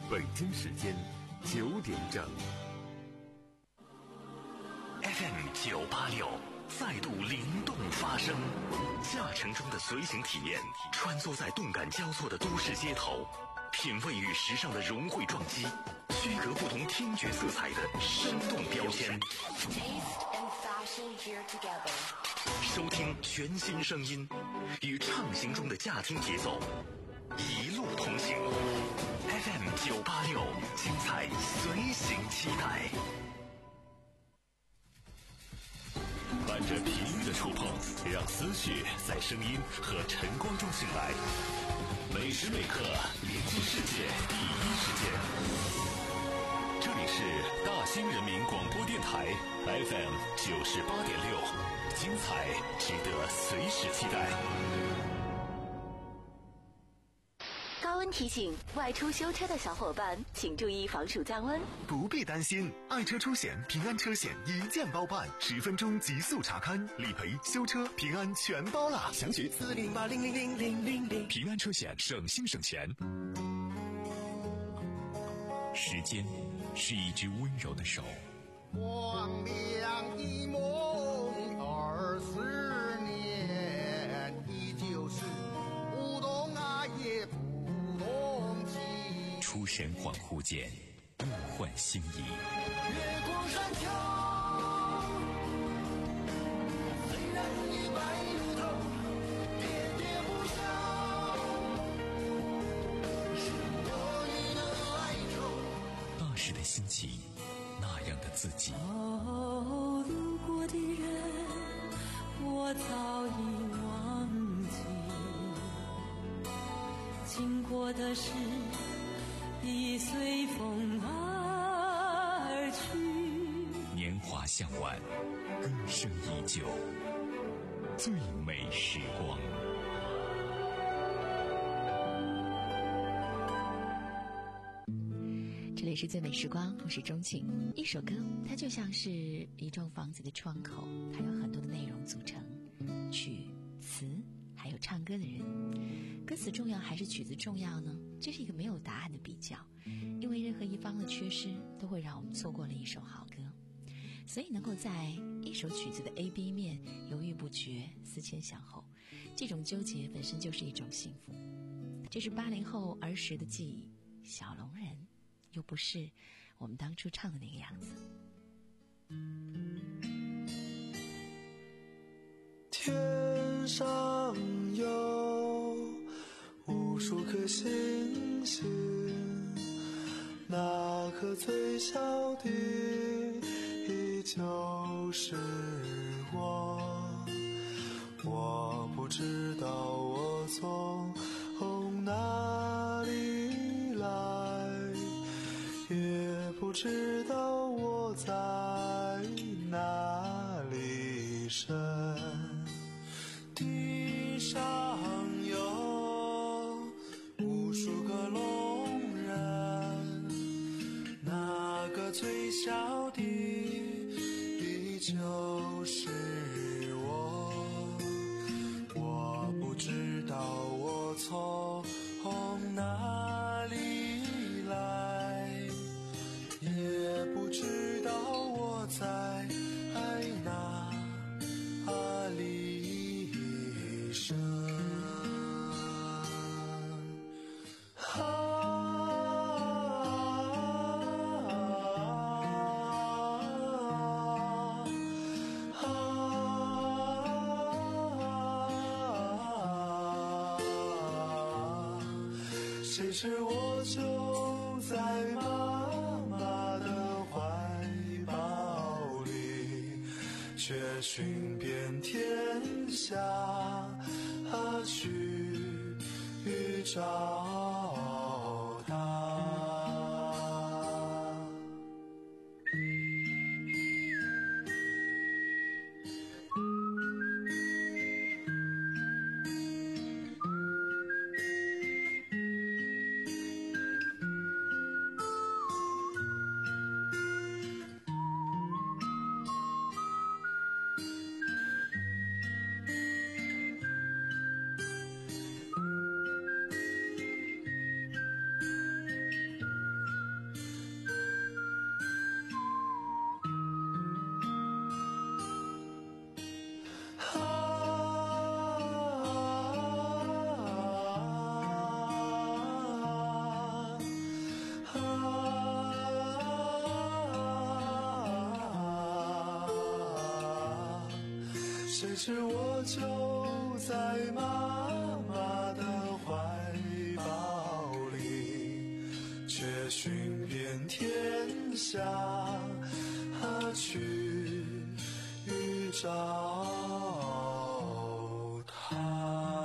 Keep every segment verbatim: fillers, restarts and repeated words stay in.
北京时间九点整。 F M 九八六再度灵动发声，驾乘中的随行体验，穿梭在动感交错的都市街头，品味与时尚的融汇撞击，区隔不同听觉色彩的生动标签。收听全新声音，与畅行中的驾听节奏，一路同行。F M 九八六，精彩随行期待。伴着频率的触碰，让思绪在声音和晨光中醒来。每时每刻连接世界第一时间。这里是大兴人民广播电台 F M 九十八点六，精彩值得随时期待。 高温提醒：外出修车的小伙伴，请注意防暑降温。 不必担心，爱车出险平安车险一键包办，十分钟极速查看，理赔、修车、平安全包啦！详询四零八零零零零零零。 平安车险，省心省钱。时间是一只温柔的手， 光亮一梦二十年，依旧是不懂爱也不懂情。 出神恍惚间，物换星移。 月光山丘，虽然已白如头，喋喋不休，是我与的哀愁。 那时的心情，那样的自己。 哦，路过的人，我早已忘记，经过的事已随风而去。 年华向晚，歌声依旧，最美时光。 这里是最美时光，我是钟情。一首歌，它就像是一幢房子的窗口，它有很多的内容组成，曲、词，还有唱歌的人。歌词重要还是曲子重要呢？这是一个没有答案的比较，因为任何一方的缺失都会让我们错过了一首好歌。所以能够在一首曲子的 A、B 面犹豫不决、思前想后，这种纠结本身就是一种幸福。这是八零后儿时的记忆，小龙人又不是我们当初唱的那个样子。 天上有无数颗星星，那颗最小的依旧是我。我不知道我从哪里来，也不知道我在哪里生。地上有无数个龙人，那个最小的依旧是我。我不知道我从哪里来，也不知道我在哪里生。谁知我就在妈妈的怀抱里，却寻遍天下去找她。 谁知我就在妈妈的怀抱里，却寻遍天下，何去欲找她。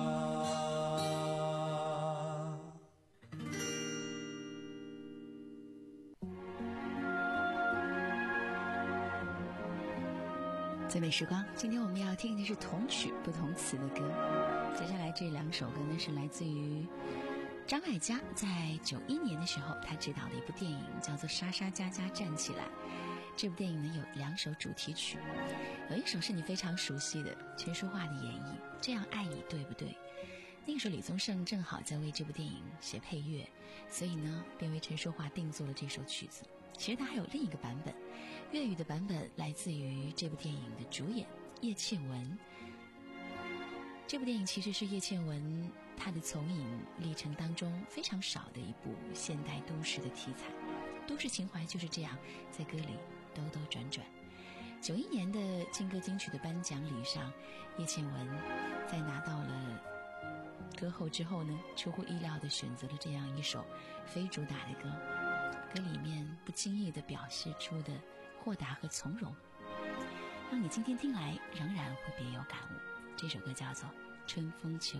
最美时光，今天我们要听的是同曲不同词的歌。接下来这两首歌呢，是来自于张艾嘉在九一年的时候，他执导的一部电影，叫做《莎莎佳佳站起来》。这部电影呢有两首主题曲，有一首是你非常熟悉的全说话的演绎，这样爱你对不对？那个时候李宗盛正好在为这部电影写配乐，所以呢便为陈淑桦定做了这首曲子。其实他还有另一个版本，粤语的版本来自于这部电影的主演叶倩文。这部电影其实是叶倩文她的从影历程当中非常少的一部现代都市的题材，都市情怀就是这样在歌里兜兜转转。九一年的金歌金曲的颁奖礼上，叶倩文在拿到了歌后之后呢，出乎意料地选择了这样一首非主打的歌，歌里面不经意地表现出的豁达和从容，让你今天听来仍然会别有感悟。这首歌叫做《春风秋雨》。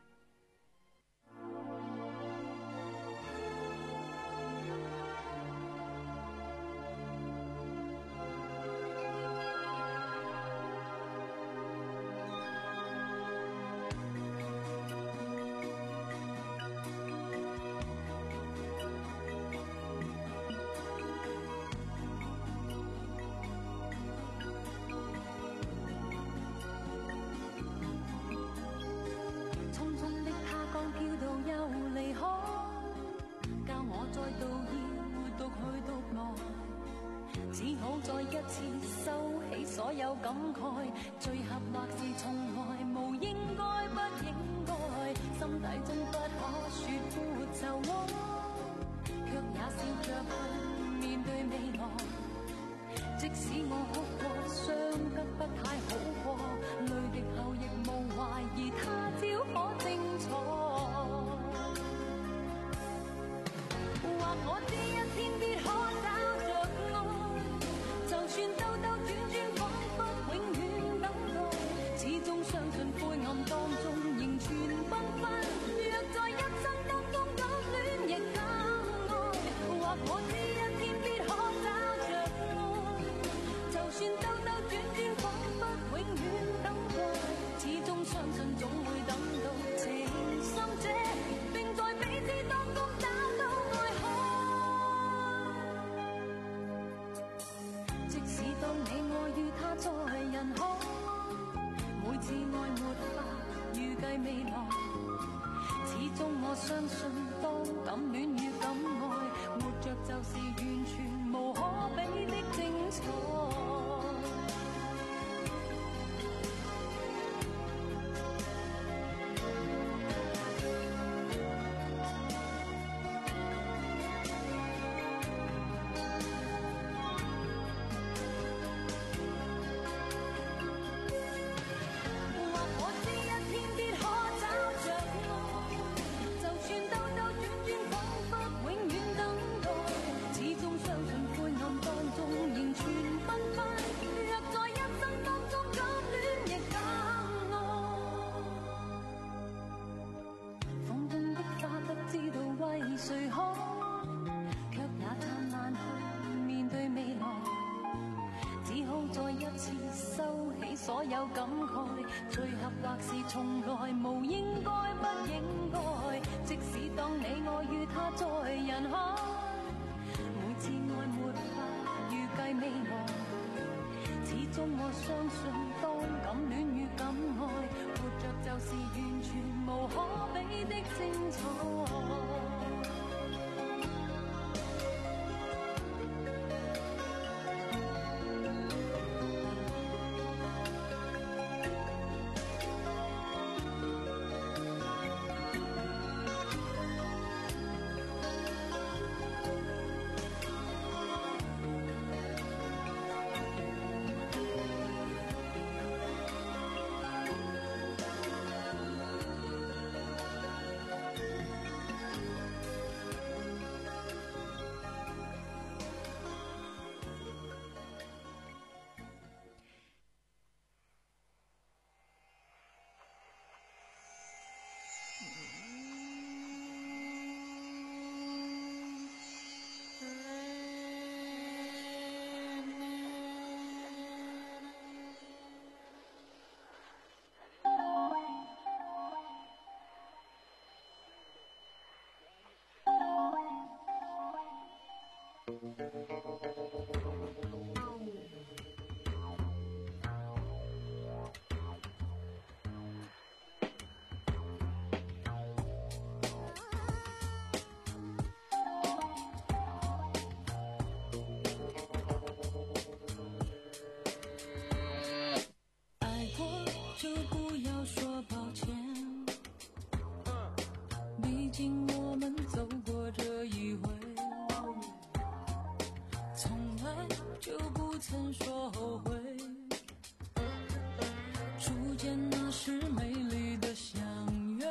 只好再一次收起所有感慨，聚合或是從來無應該不應該，心底中不可說苦就愛，卻也笑着去面對未來。即使我哭過，傷得不太好過，淚滴後亦無懷疑他朝可精彩。或我知一天必可找着愛，就算兜兜轉轉彷彿永遠等待，始終相信灰暗當中仍存繽紛，若在一生當中感戀亦更愛。或我知一天必可找着愛，就算兜兜轉轉彷彿永遠等待，始終相信總會等到情深者，並在彼此當中找到愛海。即使當你愛與他在人海，每次愛沒法預計未來，始終我相信當感戀與感愛，活着就是完全無可比的精彩。誰可卻也燦爛去面對未來，只好再一次收起所有感慨，聚合或是從來無應該不應該，即使當你愛與他在人海，每次愛沒法預計未來，始終我相信當感戀與感愛，活着就是完全無可比的精彩。 曾说后悔。初见那时美丽的相约，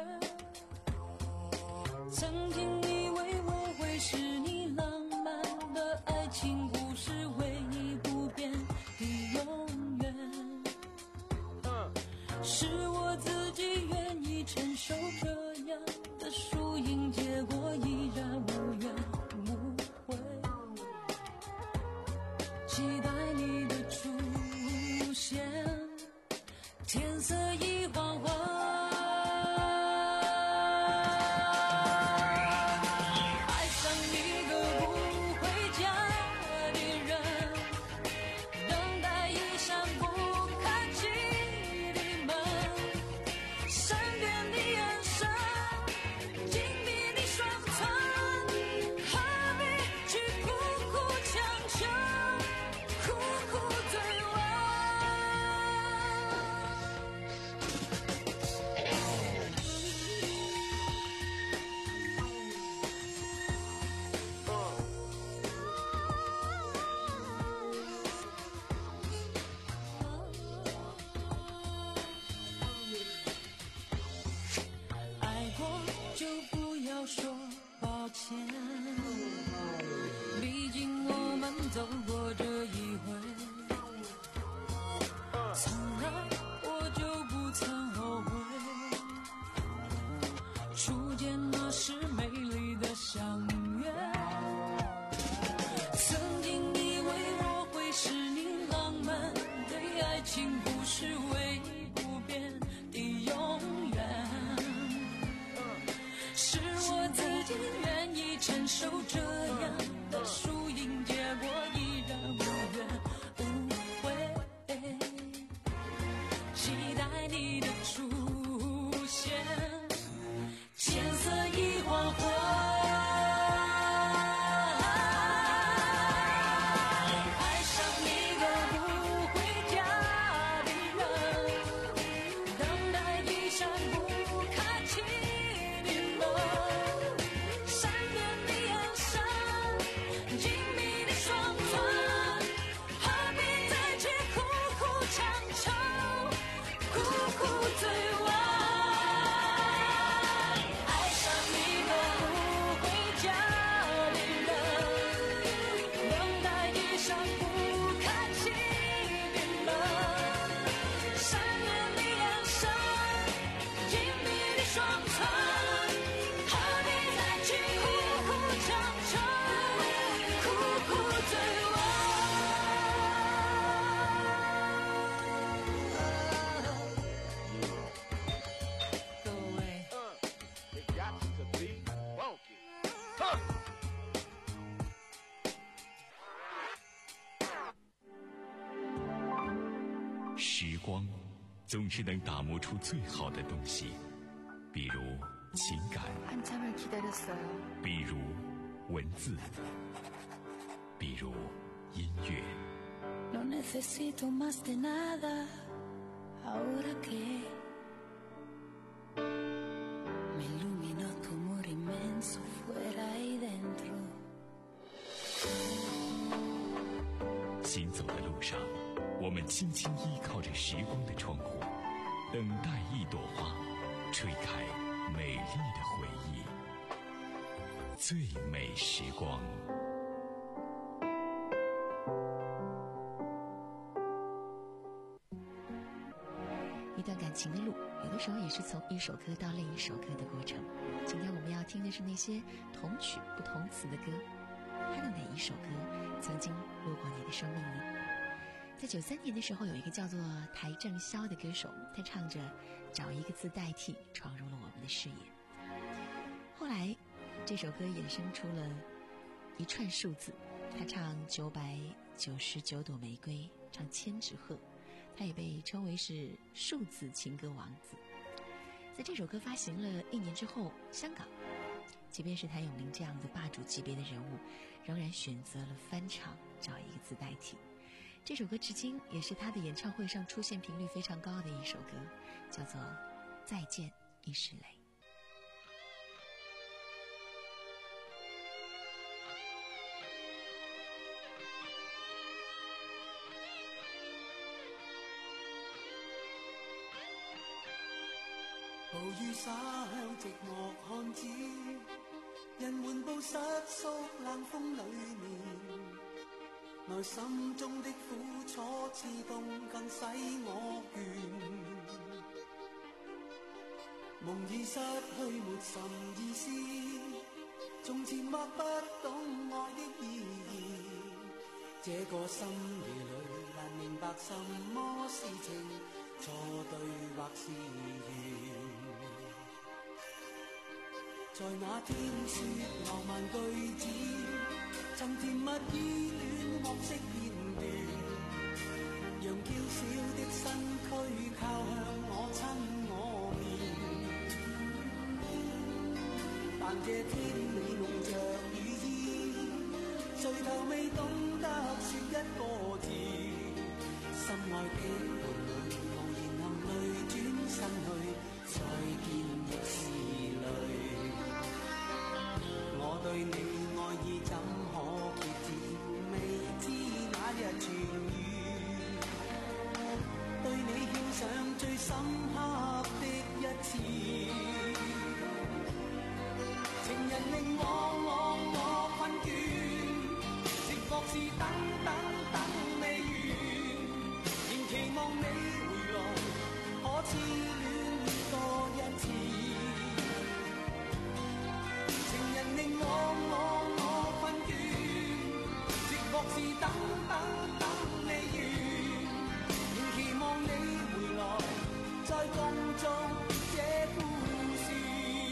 曾经以为我会是你浪漫的爱情故事唯一不变的永远，是我自己愿意承受这样的输赢，结果依然无怨无悔。期待你的出现，天色已黄昏，爱上一个不回家的人，等待一扇不开启的门，善变的眼神，紧闭的双唇，何必去苦苦强求，苦苦追问。爱过就不要说抱歉，毕竟我们走过这一回，从来我就不曾后悔。初见那时美丽的相约，曾经以为我会是你浪漫的爱情故事唯一不变的永远，是我自己愿意承受这样的输赢，结果依然无怨无悔。期待你的出现，天色已黄昏，爱上一个不回家的人，等待一扇不开启的门，善变的眼神，紧闭的双唇，何必再去苦苦强求，苦苦追问。爱上一个不回家的人，等待一扇不开启的门，善变的眼神，紧闭的双唇，何必再去苦苦强求，苦苦追问。Go away。 时光总是能打磨出最好的东西，比如情感， 한참을 기다렸어요. 比如文字，比如音乐。 No necesito más de nada ahora que me ilumina tu amor inmenso fuera y dentro。 行走的路上，我们轻轻依靠着时光的窗户，等待一朵花吹开美丽的回忆。最美时光。 一段感情的路，有的时候也是从一首歌到另一首歌的过程。今天我们要听的是那些同曲不同词的歌，还有哪一首歌曾经路过你的生命呢？在九三年的时候，有一个叫做台正宵的歌手，他唱着找一个字代替，闯入了我们的视野。后来这首歌衍生出了一串数字，他唱九百九十九朵玫瑰，唱千纸鹤，他也被称为是数字情歌王子。在这首歌发行了一年之后，香港即便是谭咏麟这样的霸主级别的人物，仍然选择了翻唱找一个字代替。这首歌至今也是他的演唱会上出现频率非常高的一首歌，叫做《再见亦是泪》。 雨灑向寂寞漢子，人緩步失縮冷風裏面，內心中的苦楚刺痛更使我倦。夢已失去沒甚意思，從前或不懂愛的意義，這個深夜裏難明白什麼是情，錯對或是緣。在那天說浪漫句子，曾甜蜜依戀學識片段，讓嬌小的身軀靠向我親我面。但這天你弄着雨衣，垂頭未懂得說一個字，心愛的伴侶無言含淚轉身去，再見亦是淚。我對你愛意怎可決戰，未知那日痊愈，對你獻上最深刻的一次。情人令我我我困倦，直覺是等等等未完，仍期望你回來，可痴戀多一次。情人令我我我困倦，直覺是等等等未完，仍期望你回來，再共做這故事。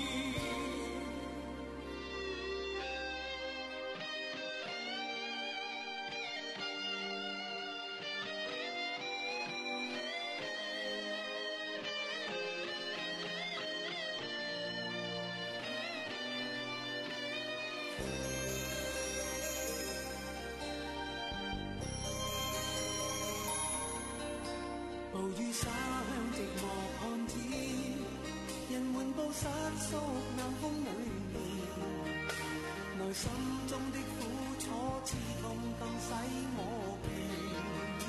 暴雨灑向寂寞漢子，人緩步失縮冷風裏面，內心中的苦楚刺痛更使我倦。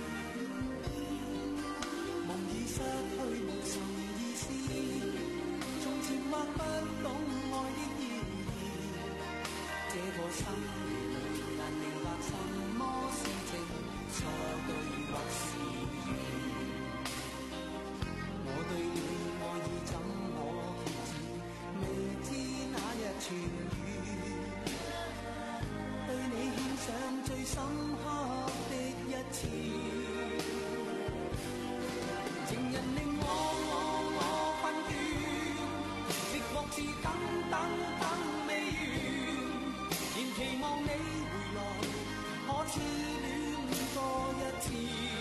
夢已失去無甚意思，從前或不懂愛的意義，這個深夜裏難明白什麼是情，錯對或是緣。我對你愛意怎可決戰，未知那日痊愈，對你獻上最深刻的一次。情人令我我我困倦，直覺是等等等未完，仍期望你回來，可痴戀多一次。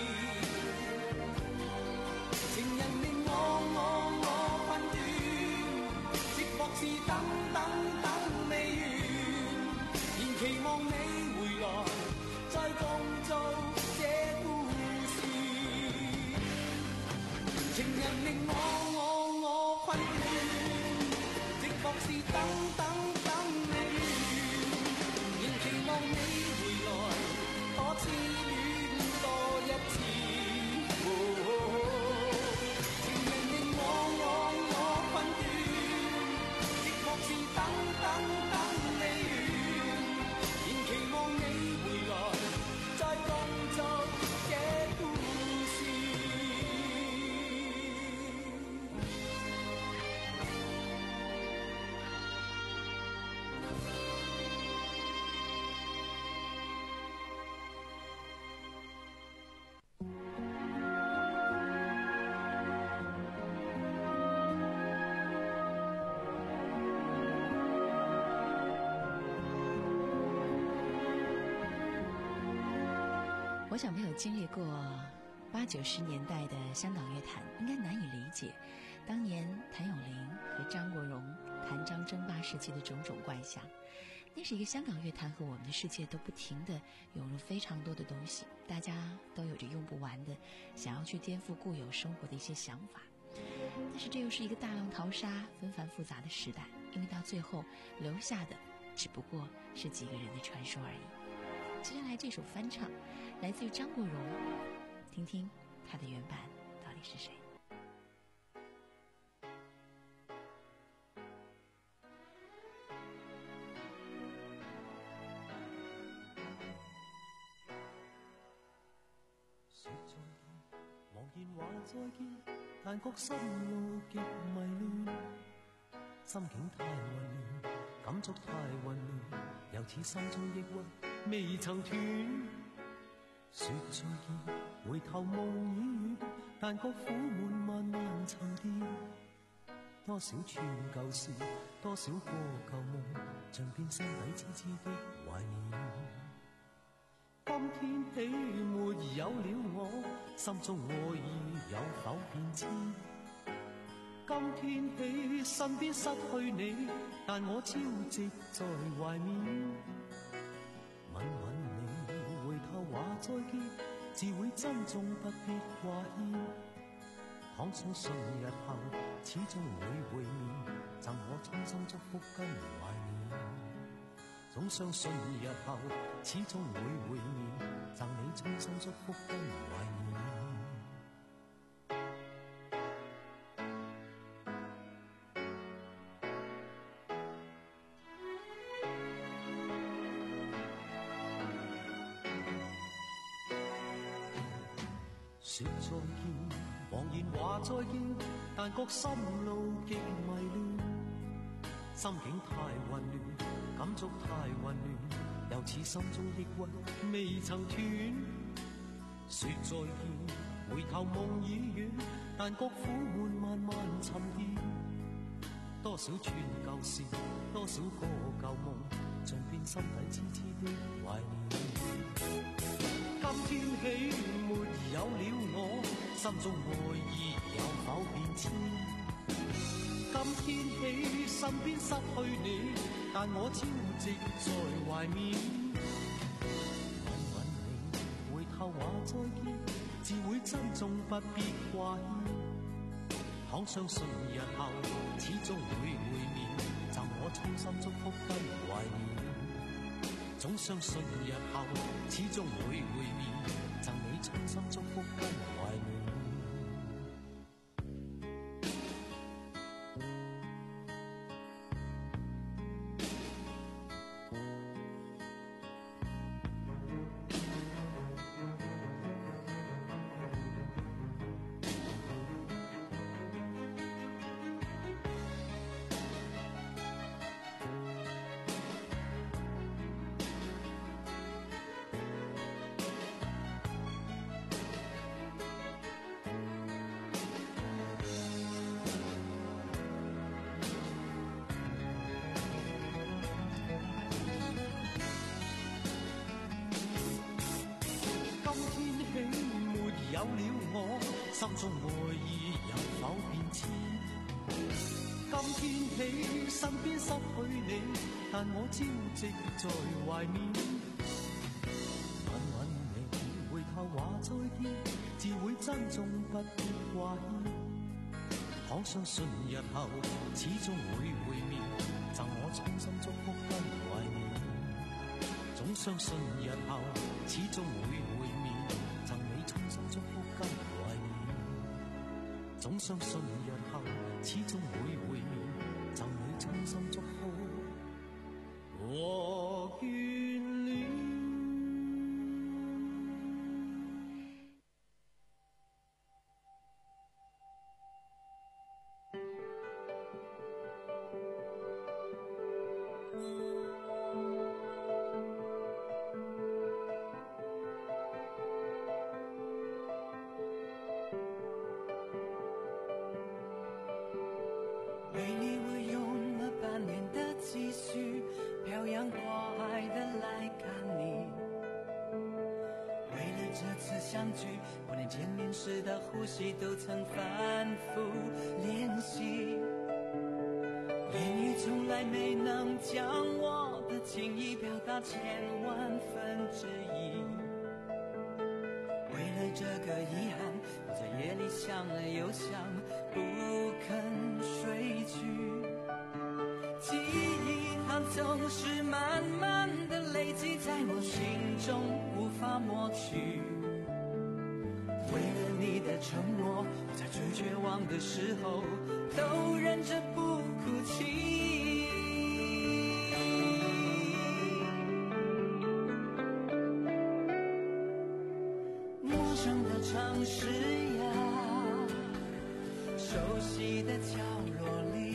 情人令我我我困倦，直覺是等等等未完，仍期望你回來，再共做這故事。情人令我我我困倦，直覺是等等等未完，仍期望你回來，可痴戀多一次。等等等未完，仍期望你回來，再共做這故事。 我想没有经历过八九十年代的香港乐坛，应该难以理解当年谭咏麟和张国荣谭张争霸时期的种种怪象。那是一个香港乐坛和我们的世界都不停地涌入非常多的东西，大家都有着用不完的想要去颠覆固有生活的一些想法。但是这又是一个大浪淘沙、纷繁复杂的时代，因为到最后留下的只不过是几个人的传说而已。接下来这首翻唱来自于张国荣，听听他的原版到底是谁。 話再見，但覺心路極迷亂，心境太混亂，感觸太混亂，又似心中抑鬱未曾斷。說再見，回頭夢已遠，但覺苦悶慢慢沉澱。多少串舊事，多少個舊夢，像遍心底痴痴的懷念。今天起沒有了我，心中愛意有否變遷？今天起身邊失去你，但我朝夕在懷緬。吻吻你，回頭話再見，自會珍重不必掛牽。倘相信日後始終會會面，贈我衷心祝福跟懷念。總相信日後始終會會面，贈你衷心祝福跟懷念。說再見，茫然話再見，但覺心路極迷亂，心境太混亂，感觸太混亂，又似心中抑鬱未曾斷。說再見，回頭夢已遠，但覺苦悶慢慢沉澱。多少串舊事，多少個舊夢，像遍心底痴痴的懷念。今天起沒有了我，心中愛意有否變遷？今天起身邊失去你，但我朝夕在懷緬。吻吻你，回頭話再見，自會珍重不必掛牽。倘相信日後始終會會面，贈我衷心祝福跟懷念。總相信日後始終會會面，贈你衷心祝福跟懷念。有了我，心中愛意有否變遷？今天起身邊失去你，但我朝夕在懷緬。吻吻你，回頭話再見，自會珍重不必掛牽。倘相信日後始終會會面，贈我衷心祝福跟懷念。總相信日後始終會會面，贈你衷心祝福跟懷念。總相信日後始終會會面，贈你衷心祝福和眷戀。 为你我用了半年的积蓄，漂洋过海的来看你。为了这次相聚，我连见面时的呼吸都曾反复练习。言语从来没能将我的情意表达千万分之一。为了这个遗憾，我在夜里想了又想，不肯睡去。记忆它总是慢慢的累积在我心中，无法抹去。为了你的承诺，我在最绝望的时候都忍着不哭泣。陌生的城市呀， 熟悉的角落里，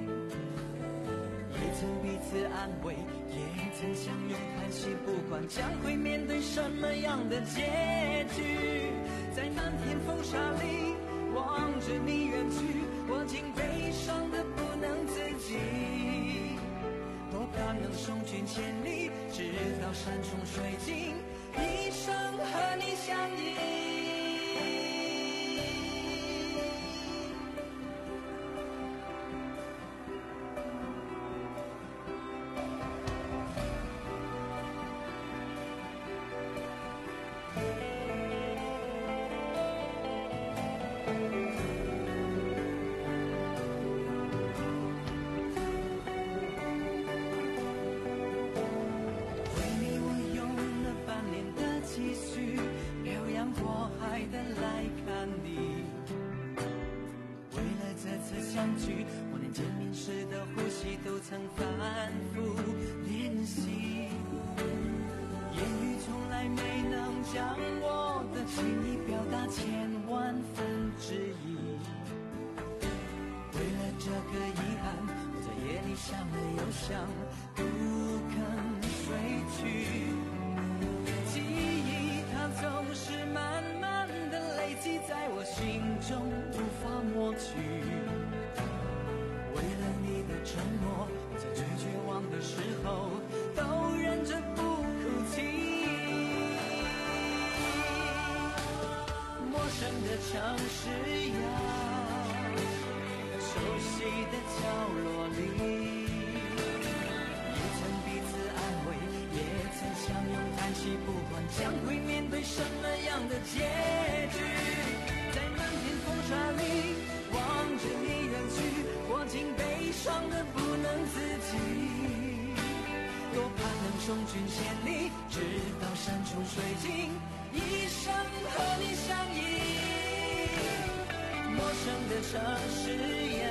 也曾彼此安慰，也曾相拥叹息，不管将会面对什么样的结局，在漫天风沙里望着你远去，我竟悲伤的不能自己，多盼能送君千里，直到山穷水尽，一生和你相依。我连见面时的呼吸都曾反复练习，言语从来没能将我的情意表达千万分之一。为了这个遗憾，我在夜里想了又想，不肯睡去。记忆它总是慢慢的累积在我心中，无法抹去。承诺，我在最绝望的时候都忍着不哭泣。陌生的城市呀，熟悉的角落里，也曾彼此安慰，也曾相拥叹息，不管将会面对什么样的结局，在漫天风沙里望着你远去，我竟悲伤的不能自己，多盼能送君千里，直到山穷水尽，一生和你相依。陌生的城市呀，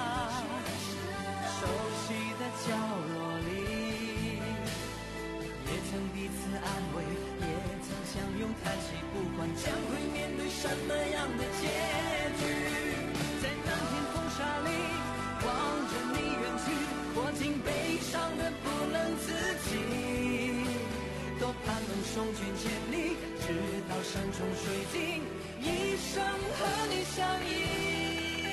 熟悉的角落里，也曾彼此安慰，也曾相拥叹息，不管将会面对什么样的结局，在漫天风沙里望着你远去，我竟悲伤的不能自己，多盼能送君千里，直到山穷水尽，一生和你相依。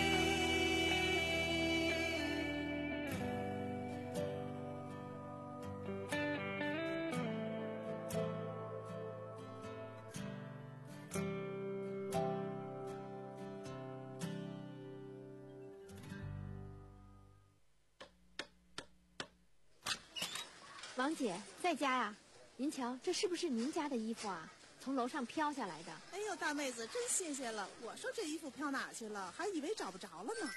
王姐在家呀？您瞧，这是不是您家的衣服啊？从楼上飘下来的。 哎呦，大妹子真新鲜了！我说这衣服飘哪去了，还以为找不着了呢。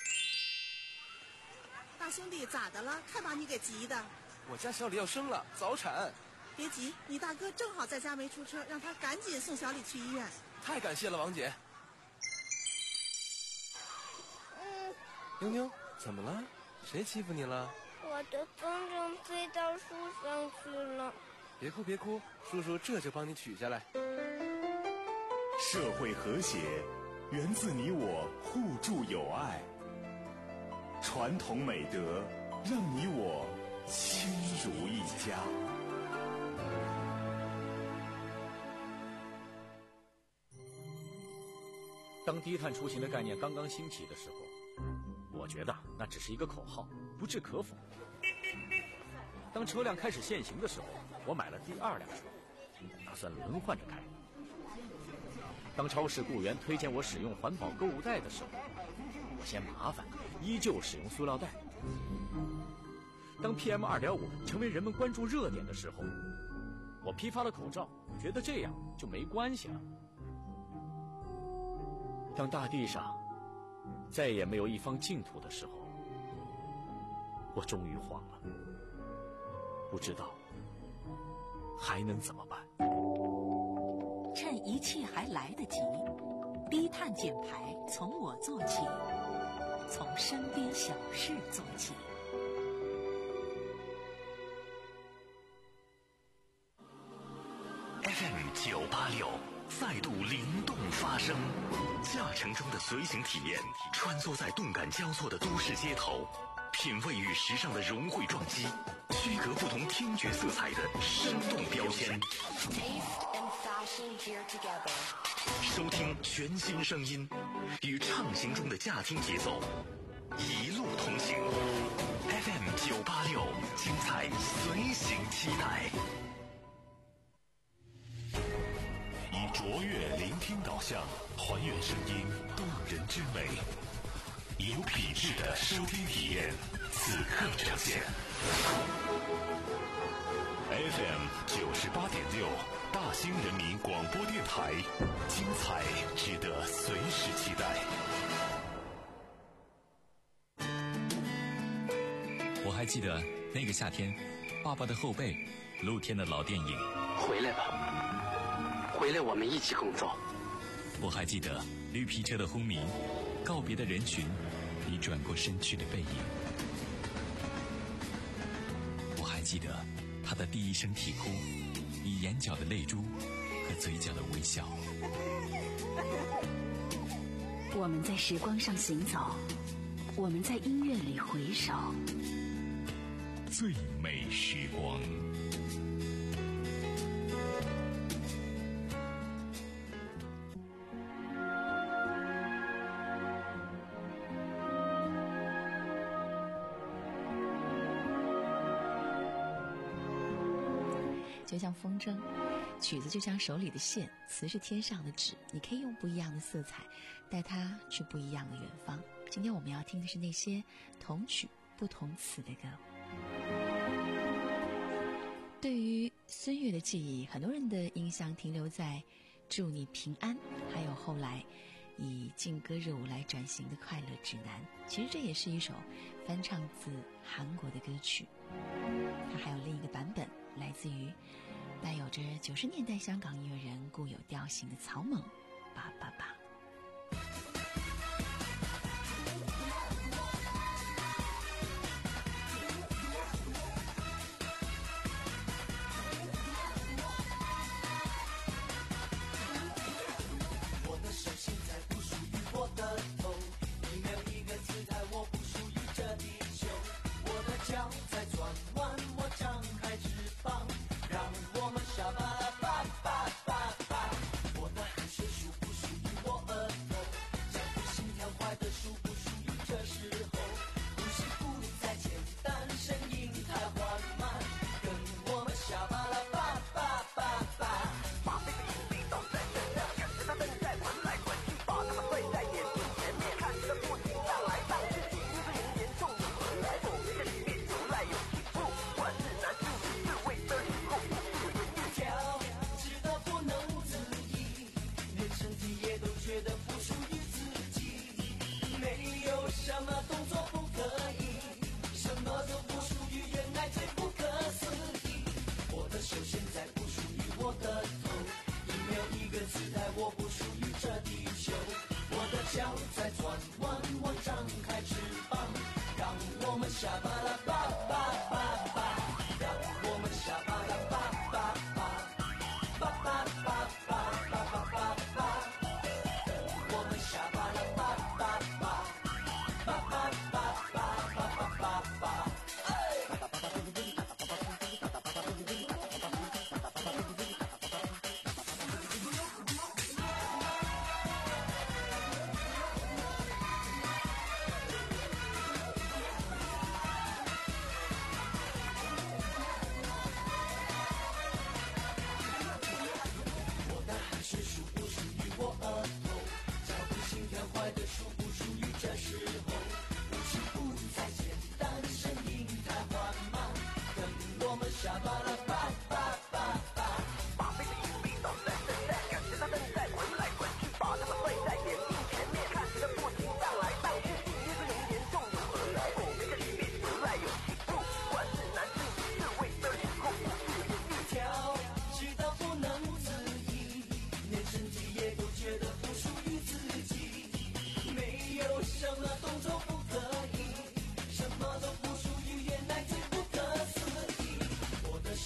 大兄弟咋的了？看把你给急的。 我家小李要生了，早产。 别急，你大哥正好在家没出车，让他赶紧送小李去医院。 太感谢了，王姐。 嗯。 妞妞，怎么了？谁欺负你了？ 我的风筝飞到树上去了。 别哭别哭，叔叔这就帮你取下来。 社会和谐源自你我互助友爱，传统美德让你我亲如一家。 当低碳出行的概念刚刚兴起的时候，我觉得那只是一个口号，不置可否。当车辆开始限行的时候，我买了第二辆车，打算轮换着开。当超市雇员推荐我使用环保购物袋的时候，我嫌麻烦，依旧使用塑料袋。当 P M 二点五 成为人们关注热点的时候，我批发了口罩，觉得这样就没关系了。当大地上再也没有一方净土的时候，我终于慌了，不知道还能怎么办。 趁一切还来得及，低碳减排从我做起，从身边小事做起。 哎， F M 九八六再度灵动发声，驾乘中的随行体验，穿梭在动感交错的都市街头，品味与时尚的融汇撞击，区隔不同听觉色彩的生动标签。收听全新声音，与畅行中的驾听节奏，一路同行。F M 九八六，精彩随行期待。以卓越聆听导向，还原声音动人之美，有品质的收听体验，此刻呈现。F M 九十八点六，大兴人民广播电台，精彩值得随时期待。 我还记得那个夏天，爸爸的后背，露天的老电影。 回来吧，回来，我们一起工作。 我还记得绿皮车的轰鸣，告别的人群，你转过身去的背影。我还记得他的第一声啼哭，你眼角的泪珠和嘴角的微笑。 我们在时光上行走，我们在音乐里回首， 最美时光。 就像风筝，曲子就像手里的线，词是天上的纸，你可以用不一样的色彩带它去不一样的远方。今天我们要听的是那些同曲不同词的歌。对于孙悦的记忆，很多人的印象停留在祝你平安，还有后来以劲歌热舞来转型的快乐指南。其实这也是一首翻唱自韩国的歌曲，它还有另一个版本，来自于带有着九十年代香港音乐人固有调性的草蜢八八八。 我的手现在不属于我的头，你没有一个姿态，我不属于这地球。我的脚在转弯，我张开翅膀，让我们下巴拉巴巴巴巴。我的汗水属不属于我额头，脚步心跳快的属不属于这时候。呼吸不再简单，声音太缓慢，跟我们下巴拉巴巴巴巴。把这个引力都在身上，感觉它正在滚来滚去，把它们对在眼睛前面，看着不停荡来荡去，一个人严重有何来？我们这里面有赖有气，不管是男是女，是为的以后不是一条，直到不能自已，连身体也都觉得不属于自己。没有什么动作不可以，什么都不属于，原来最不可思议。我的手现在不属于我的头，一秒一个姿态，我不属于这地球。我的脚在转弯，我张开翅膀，让我们下巴拉巴巴巴巴，让我们下巴拉巴巴巴，巴巴巴巴巴巴巴巴，我们下巴拉巴巴巴，巴巴巴巴巴巴巴巴。我的汗水属不属于我额头，脚步心跳快的属不属于这时候。呼吸不再简单，声音太缓慢，跟我们下巴拉巴巴巴巴。把这个引力都在身上，感觉它正在滚来滚去，把它们对在眼睛前面，看着不停荡来荡去，一个人严重有何来？我们这里面有赖有气，不管是男是女，是为的以后不是一条，直到不能自已，连身体也都觉得不属于自己。没有什么动作不可以，什么都不属于，原来最不可思议。我的手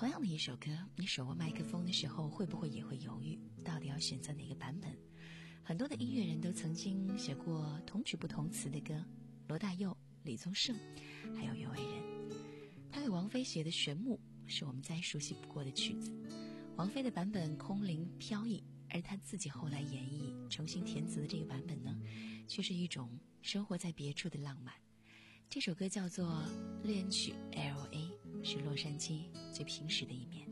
同样的一首歌，你手握麦克风的时候会不会也会犹豫，到底要选择哪个版本？很多的音乐人都曾经写过同曲不同词的歌，罗大佑、李宗盛还有袁惟仁。他给王菲写的《旋木》是我们再熟悉不过的曲子，王菲的版本空灵飘逸，而他自己后来演绎重新填词的这个版本呢，却是一种生活在别处的浪漫。这首歌叫做《恋曲 L A》，是洛杉矶最平实的一面。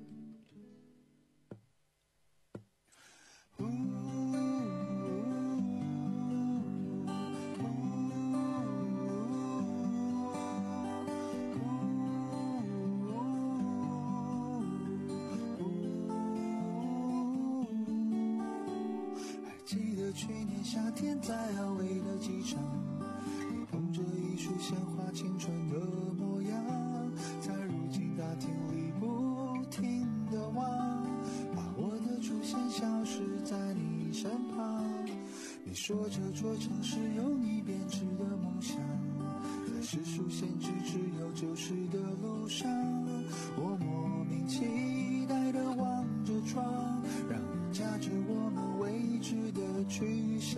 去年夏天在阿威的机场，你捧着一束鲜花，青春的模样，在如今大厅里不停地望，把我的出现消失在你身旁。你说这座城市有你编织的梦想，在世俗限制只有旧时的路上，我莫名期待地望着窗，让你驾着我们未知的去向。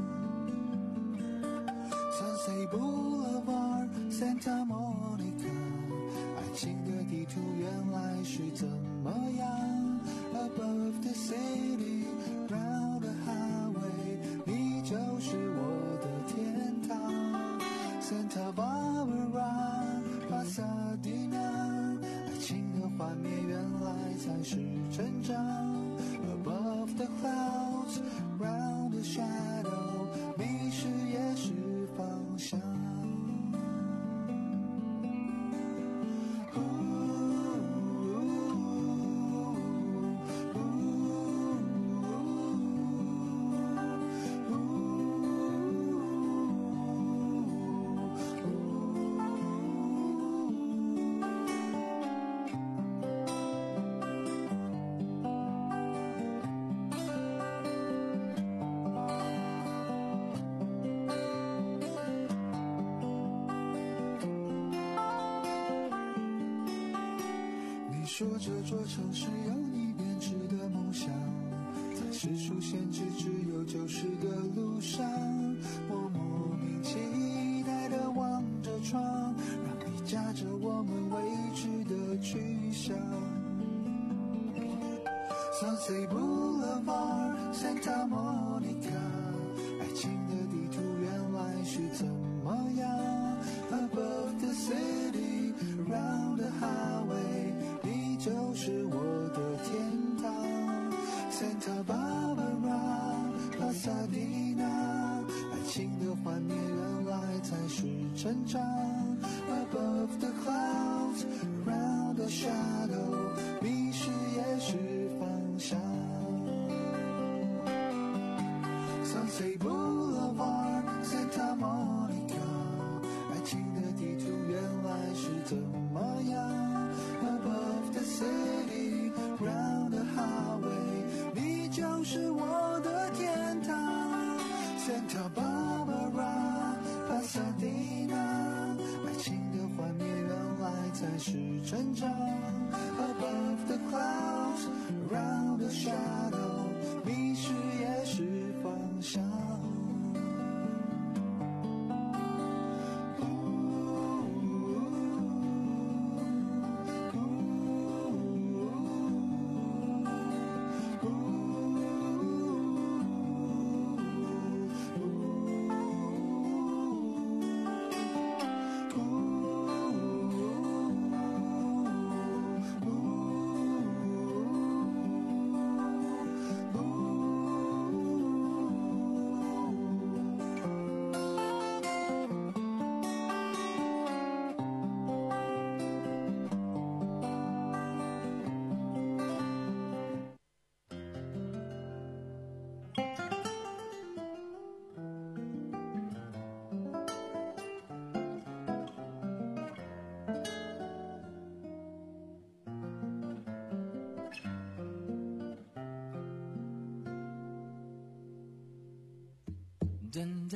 Sunset Boulevard Santa Monica， 爱情的地图原来是怎么样 Above the city round the highway， 你就是我的天堂 Santa Barbara Pasadena， 爱情的画面原来才是成长 Above the clouds round the shadow， 迷失也是方向。说这座城市有你编织的梦想，在世俗限制只有旧时的路上，我莫名期待地望着窗，让你驾着我们未知的去向。Sunset Boulevard Santa Monica， 爱情的地图原来是怎么样 Above the city round the highway，就是我的天堂 Santa Barbara Pasadena， 爱情的画面原来才是成长 Above the clouds around the shadow， 迷失也是方向 Sunset Boulevard Santa Monica， 爱情的地图原来是怎么样Above the city, round the highway， 你就是我的天堂 Santa Barbara Pasadena， 爱情的画面原来才是成长 Above the clouds, around the shadow， 迷失也是方向。 等待，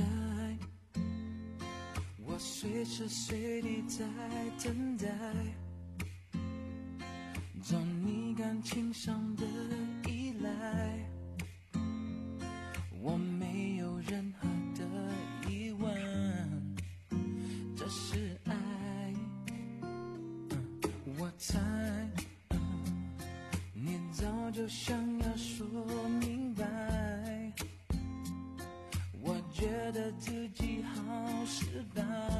我随时随地在等待， 做你感情上的依赖，我没有任何的疑问，这是爱。嗯、我猜、嗯、你早就想要说明白，我觉得自己好失败，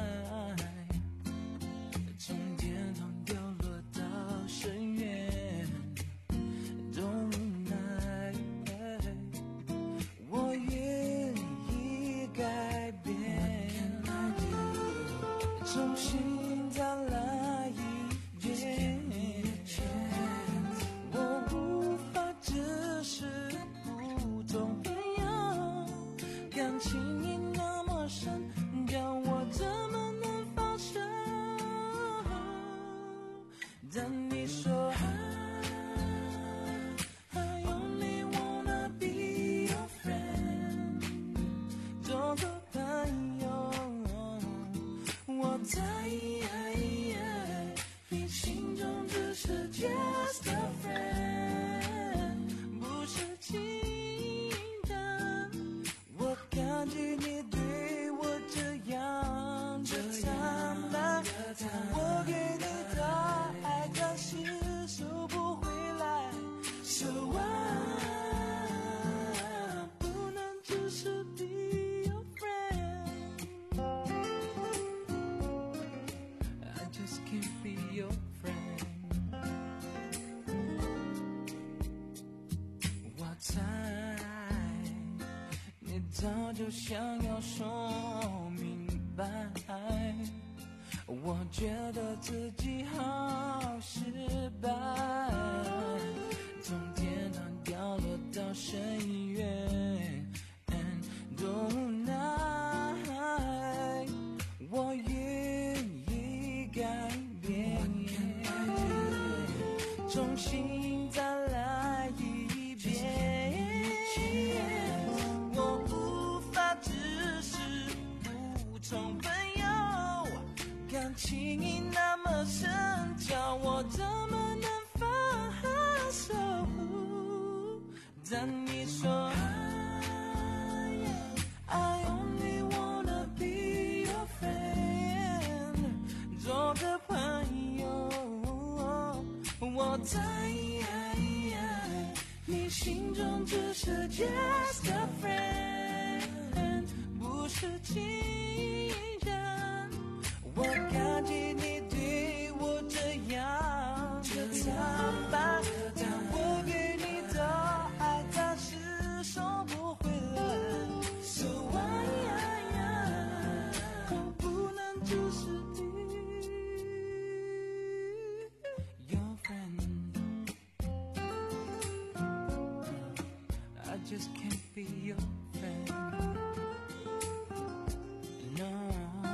从天堂掉落到深渊都无奈，我愿意改变，重新再来一遍，我无法只是普通朋友，感情已那么深，叫我怎么能放手？但你说 I only wanna be your friend， 做个朋友，我在你心中只是 just a friend， 不是情人。我感激你对我这样的坦白，我给你的爱暂时收不回来， So I 不能只是 be your friend， I just can't be your friend。 我猜你早就想要说明白，我觉得自己好失败，从天堂掉落到深渊都无奈，我愿意改变，重新再来一遍，我无法只是普通朋友，感情已那么深，叫我怎么能放手？但你说 I only wanna be your friend， 做个朋友，我在你心中只是 just a friend， 不是情人。我感激你对我这样的坦白，但我给你的爱暂时收不回来， So I 不能只是 be your friend， I just can't be your friend， no。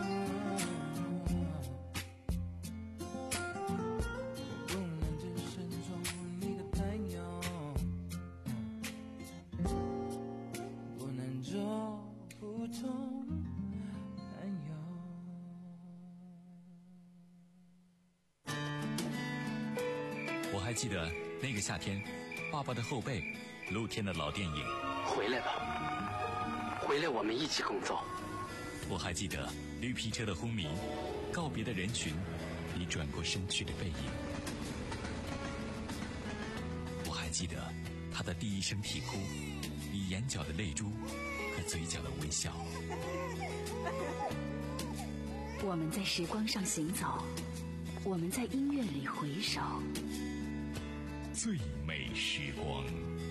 我还记得那个夏天，爸爸的后背，露天的老电影。 回来吧，回来我们一起工作。 我还记得绿皮车的轰鸣，告别的人群，你转过身去的背影。我还记得他的第一声啼哭，你眼角的泪珠和嘴角的微笑。 我们在时光上行走，我们在音乐里回首， 最美时光。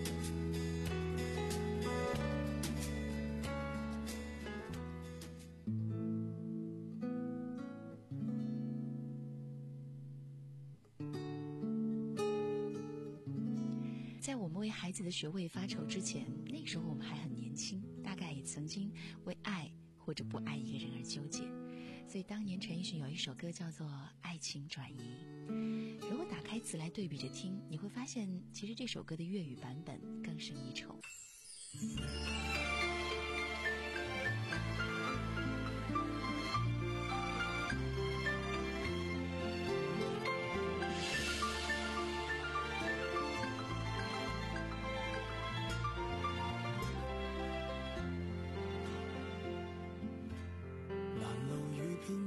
在我们为孩子的学位发愁之前，那个时候我们还很年轻，大概也曾经为爱或者不爱一个人而纠结。所以当年陈奕迅有一首歌叫做《爱情转移》，如果打开词来对比着听，你会发现其实这首歌的粤语版本更胜一筹。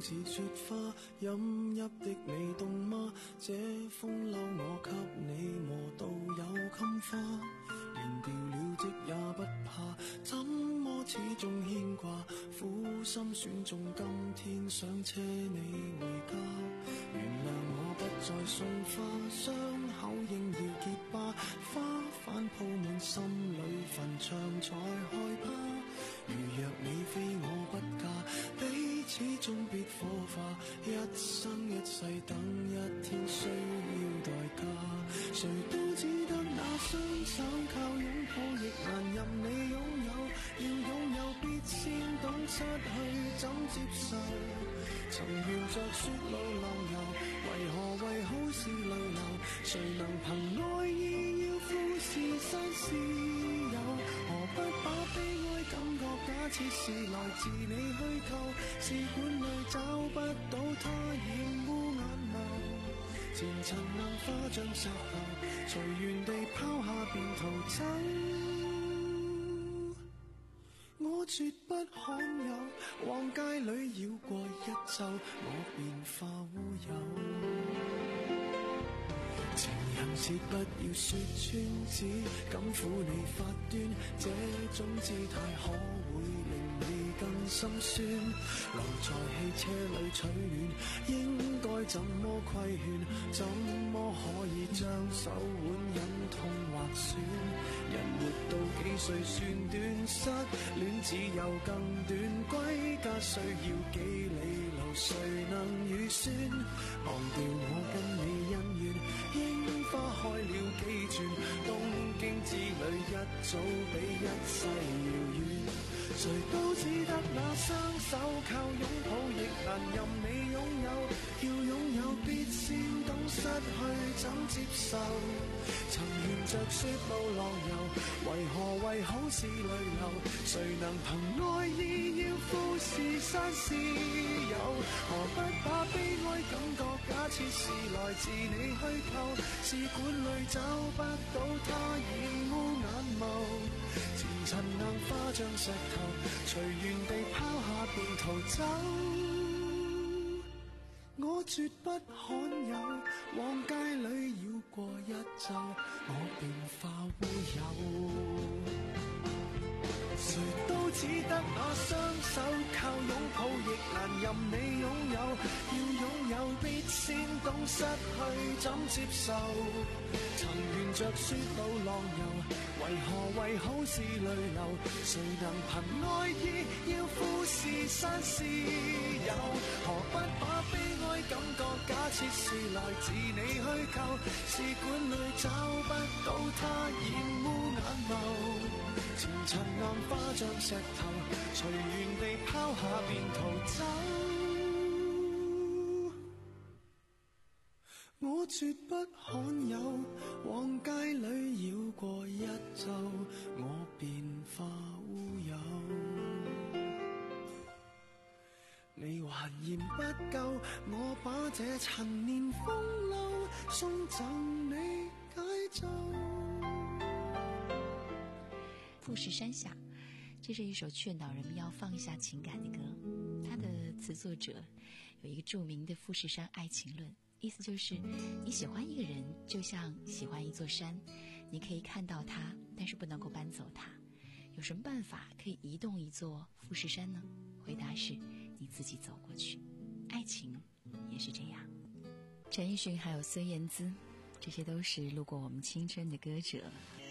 似雪花，飲泣的你凍嗎？這風褸我給你磨到有襟花，連掉了職也不怕，怎麼始終牽掛？苦心選中今天想車你回家，原諒我不再送花，傷口應要結疤，花瓣鋪滿心裏墳場才害怕。如若你非我不嫁，彼此終必火化，一生一世等一天需要代價。誰都只得那雙手靠擁抱，亦難任你擁有。要擁有必先懂失去怎接受。曾沿着雪路浪遊，為何為好事淚流？誰能憑愛意要富士山私有？何不把悲哀感覺假設是來自你虛構？試管裏找不到它，染污眼眸。前塵硬化像石頭，隨緣地拋下便逃走。我絕不罕有，往街裏繞過一晝，我便化烏有。情人節不要說穿，只敢撫你發端，這種姿態可會令你更心酸？留在汽車裏取暖，應該怎麼規勸？怎麼可以將手腕忍痛劃損？人活到幾歲算短？失戀只有更短，歸家需要幾里路，誰能預算？忘掉我跟你恩怨，櫻花開了幾轉，東京之旅一早比一世遙遠。誰都只得那雙手靠擁抱，亦難任你擁有。要擁有必先懂失去怎接受。曾沿着雪路浪遊，為何為好事淚流？誰能憑愛意要富士山私有？何不把悲哀感覺假設是來自你虛構？試管裏找不到它，染污眼眸。前塵硬化像石頭，隨緣地拋下便逃走。我絕不罕有，往街裏繞過一晝，我便化烏有。誰都只得那雙手靠擁抱，亦難任你擁有。要擁有必先懂失去怎接受。曾沿着雪路浪遊，為何為好事淚流？誰能憑愛意要富士山私有？何不把悲哀感覺假設是來自你虛構？試管裏找不到它，染污眼眸。前塵硬化像石頭，隨緣地拋下便逃走。我絕不罕有，往街裏繞過一晝，我便化烏有。你還嫌不夠，我把這陳年風流送贈你解咒。 富士山下，这是一首劝导人们要放下情感的歌。它的词作者有一个著名的富士山爱情论，意思就是你喜欢一个人就像喜欢一座山，你可以看到它，但是不能够搬走它。有什么办法可以移动一座富士山呢？回答是你自己走过去。爱情也是这样。陈奕迅还有孙燕姿，这些都是路过我们青春的歌者。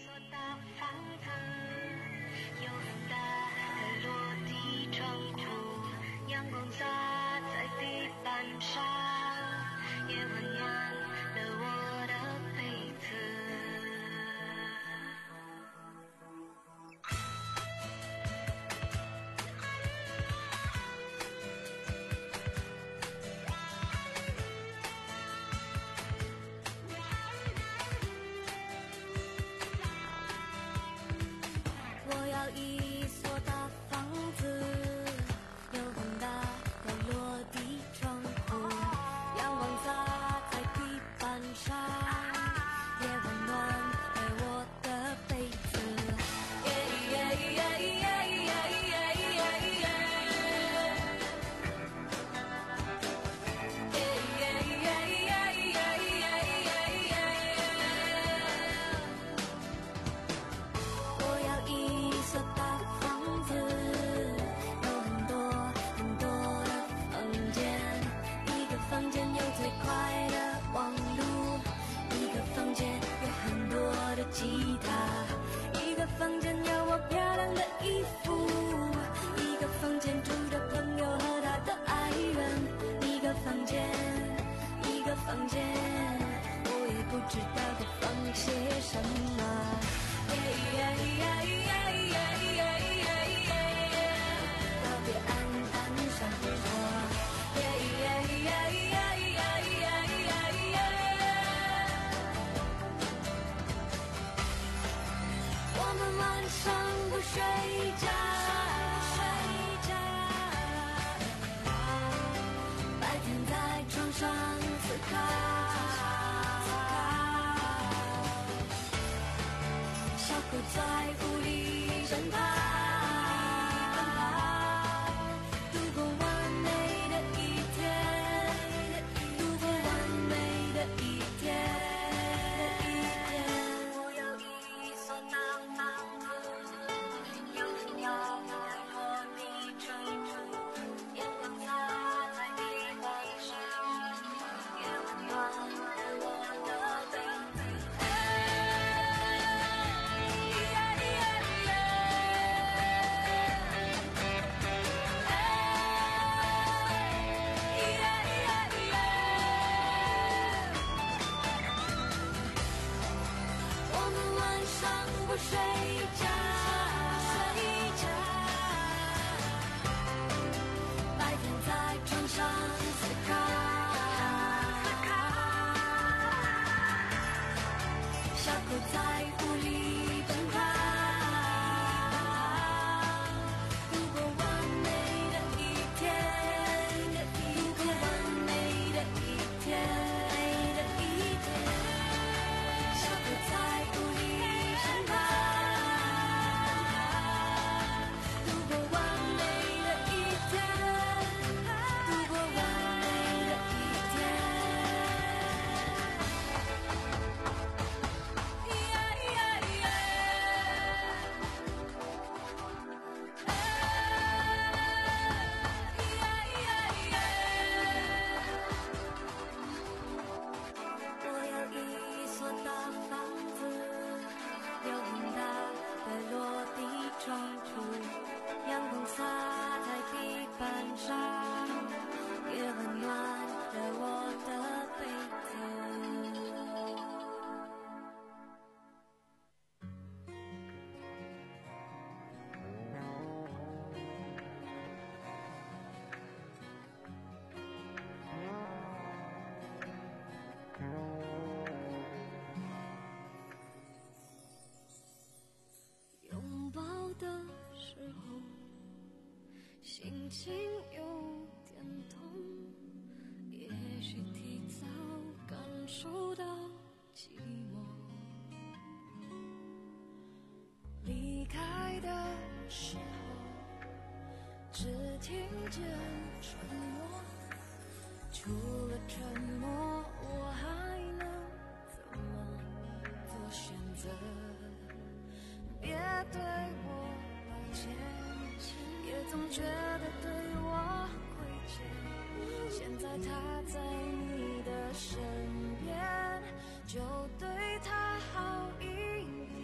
阳光洒在地板上，也温暖了我的被子。我要一所大房子，有很大的落地窗户。 的房间，我也不知道该放些什么。耶耶耶耶耶耶耶耶，告别暗暗生活。耶耶耶耶耶耶耶耶，我们晚上不睡觉。床上思考，小狗在屋里奔跑，度过完美的一天，度过完美的一天。我有一所大房子，有很高的落地窗，阳光洒在地板上。我们晚上不睡觉，睡觉，白天在床上思考。小狗在屋里奔跑，度过完美的一天，度过完美的一天，的一天。小狗在屋里奔跑，度过完美的一天，度过完美的一天。我有一所大房子，有很大的落地窗户，阳光洒在地板上，也温暖着我的被子。拥抱的时候，心情有点痛，也许提早感受到寂寞。离开的时候，只听见沉默，除了沉默，我还能怎么做选择？别对我抱歉，也总觉得对我亏欠。现在他在你的身边，就对他好一点。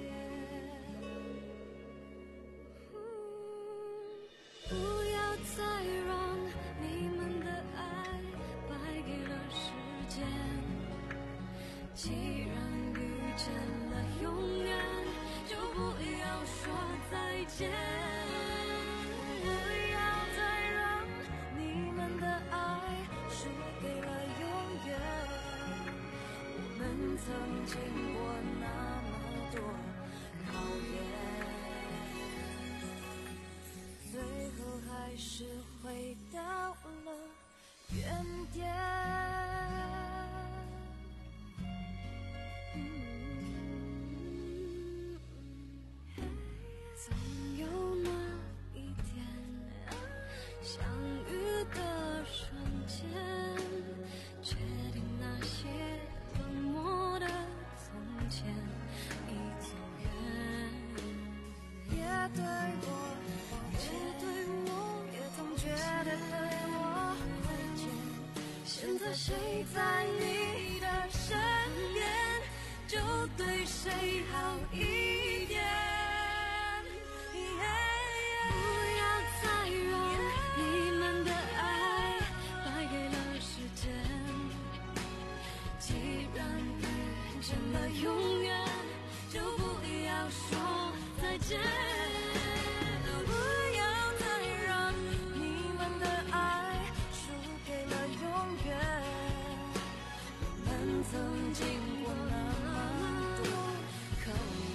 不要再让你们的爱败给了时间，既然遇见了永远，就不要说再见。不要再让你们的爱输给了永远。我们曾经过那么多考验，最后还是回到了原点。总有那一天，相遇的瞬间，确定那些冷漠的从前已走远。别对我，别对我，也总觉得对我亏欠。现在谁在你的身边，就对谁好一点。 永远就不要说再见。不要再让你们的爱输给了永远。我们曾经过那么多考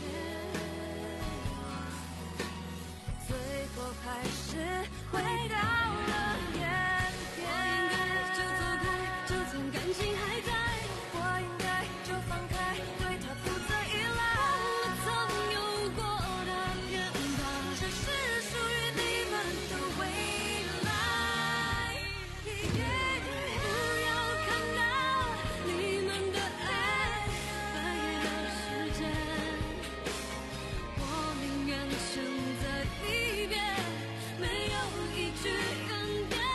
验，最后还是回到了原点。我应该就走开，就算感情还在，我应该就放开，对他不再依赖。我曾有过的天堂，只是属于你们的未来。不要看到你们的爱白夜的时间，我宁愿身在离别，没有一句怨言。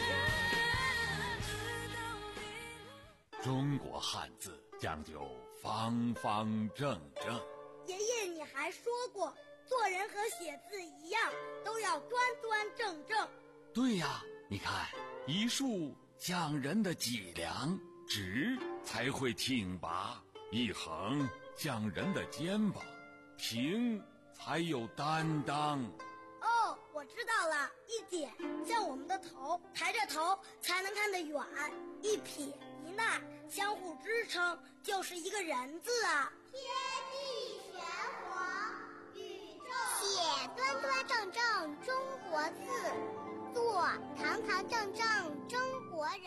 中国汉字讲究方方正正。 爷爷，你还说过，做人和写字一样，都要端端正正。 对呀，你看，一竖讲人的脊梁，直才会挺拔；一横讲人的肩膀，平才有担当。 哦，我知道了，一点像我们的头，抬着头才能看得远；一撇一捺相互支撑，就是一个人字啊。 天地玄黄，宇宙写端端正正中国字，做堂堂正正中国人。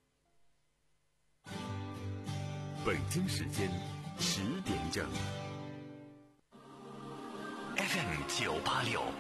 北京时间十点整。 F M 九八六